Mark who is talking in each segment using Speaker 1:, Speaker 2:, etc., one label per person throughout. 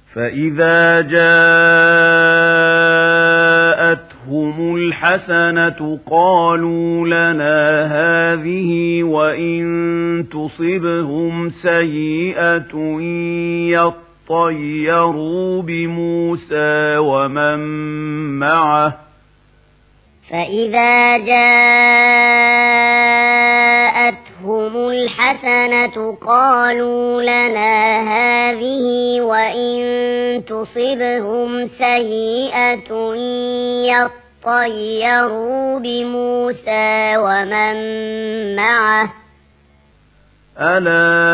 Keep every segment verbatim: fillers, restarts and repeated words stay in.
Speaker 1: فإذا جاءتهم الحسنة قالوا لنا هذه وإن تصبهم سيئة يطيروا بموسى ومن معه
Speaker 2: فإذا جاءتهم الحسنة قالوا لنا هذه وإن تصبهم سيئة يطيروا بموسى ومن معه
Speaker 1: ألا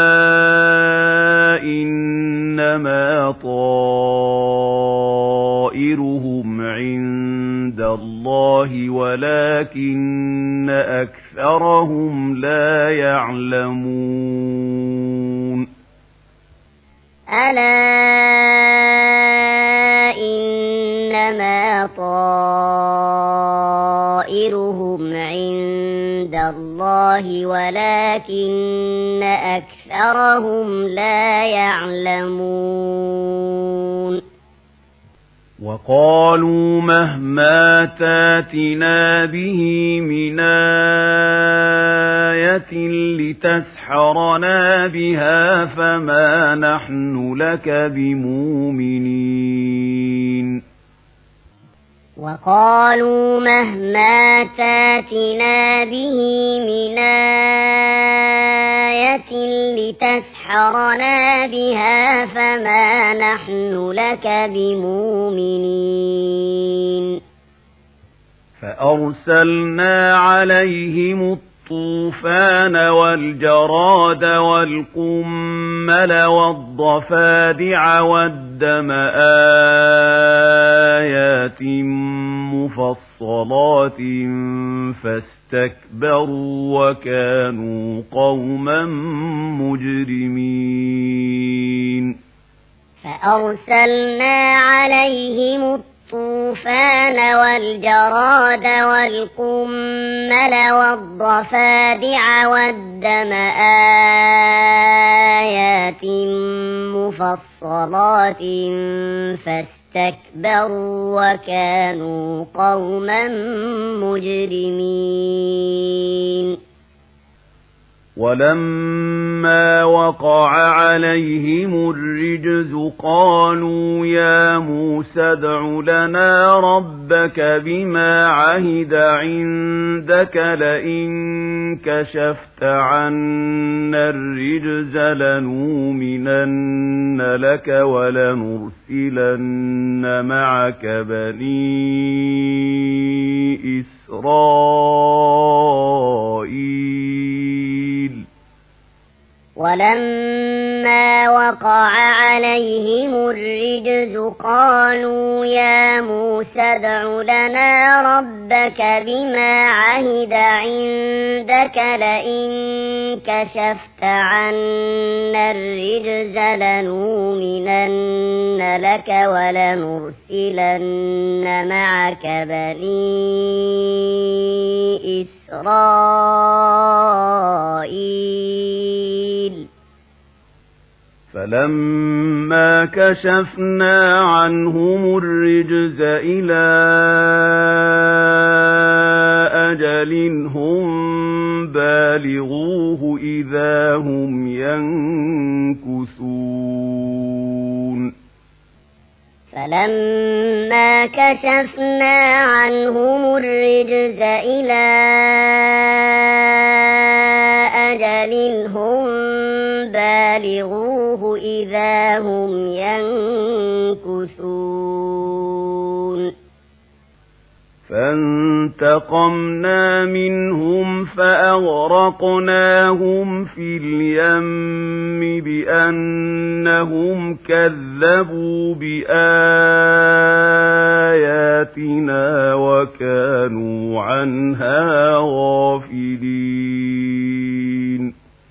Speaker 1: إنما طائرهم عند الله ولكن أكثرهم لا يعلمون
Speaker 2: ألا إنما طائرهم عند الله ولكن أكثرهم لا يعلمون
Speaker 1: وقالوا مهما تاتنا به من آية لتسحرنا بها فما نحن لك بمؤمنين
Speaker 2: وقالوا مهما تاتنا به من آية لتسحرنا بها فما نحن لك بمؤمنين
Speaker 1: فأرسلنا عليهم الطوفان والجراد والقمل والضفادع والدم آيات مفصلات فاستكبروا وكانوا قوما مجرمين
Speaker 2: فأرسلنا عليهم الطوفان والجراد والقمل والضفادع والدم آيات مفصلات فاستكبروا وكانوا قوما مجرمين
Speaker 1: ولما وقع عليهم الرجز قالوا يا موسى ادع لنا ربك بما عهد عندك لئن كشفت عنا الرجز لنؤمنن لك ولنرسلن معك بني إسرائيل
Speaker 2: ولما وقع عليهم الرجز قالوا يا موسى ادع لنا ربك بما عهد عندك لئن كشفت عنا الرجز لنؤمنن لك ولنرسلن معك بني إسرائيل
Speaker 1: فلما كشفنا عنهم الرجز إلى أجل هم بالغوه إذا هم ينكثون
Speaker 2: فلما كشفنا عنهم الرجز إلى أجل هم بالغوه إذا هم ينكثون
Speaker 1: فانتقمنا منهم فأغرقناهم في اليم بأنهم كذبوا بآياتنا وكانوا عنها غافلين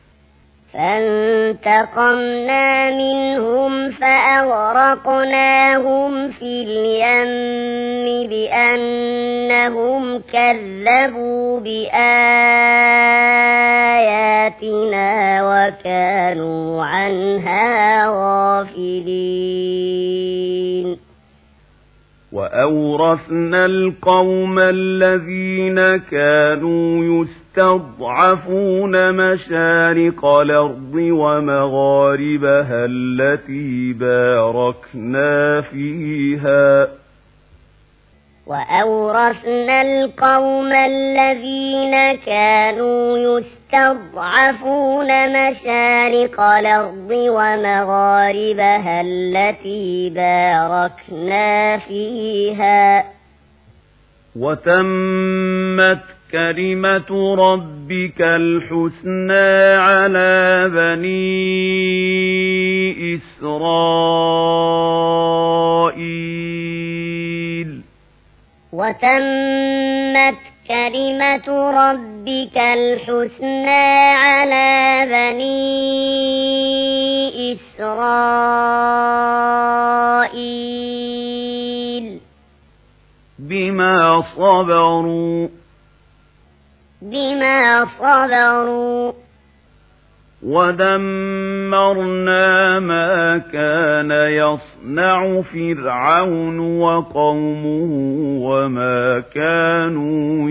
Speaker 2: فانتقمنا منهم فأغرقناهم في اليم بأنهم كذبوا بآياتنا بآياتنا وكانوا عنها غافلين
Speaker 1: وأورثنا القوم الذين كانوا يستضعفون مشارق الأرض ومغاربها التي باركنا فيها
Speaker 2: وأورثنا القوم الذين كانوا يستضعفون مشارق الأرض ومغاربها التي باركنا فيها
Speaker 1: وتمت كلمة ربك الحسنى على بني إسرائيل
Speaker 2: وتمت كلمة ربك الحسنى على بني إسرائيل
Speaker 1: بما صبروا
Speaker 2: بما صبروا
Speaker 1: ودمرنا ما كان يصنع فرعون وقومه وما كانوا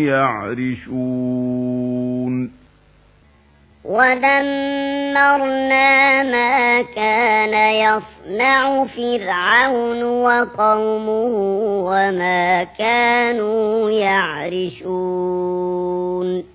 Speaker 1: يعرشون
Speaker 2: ودمرنا ما كان يصنع فرعون وقومه وما كانوا يعرشون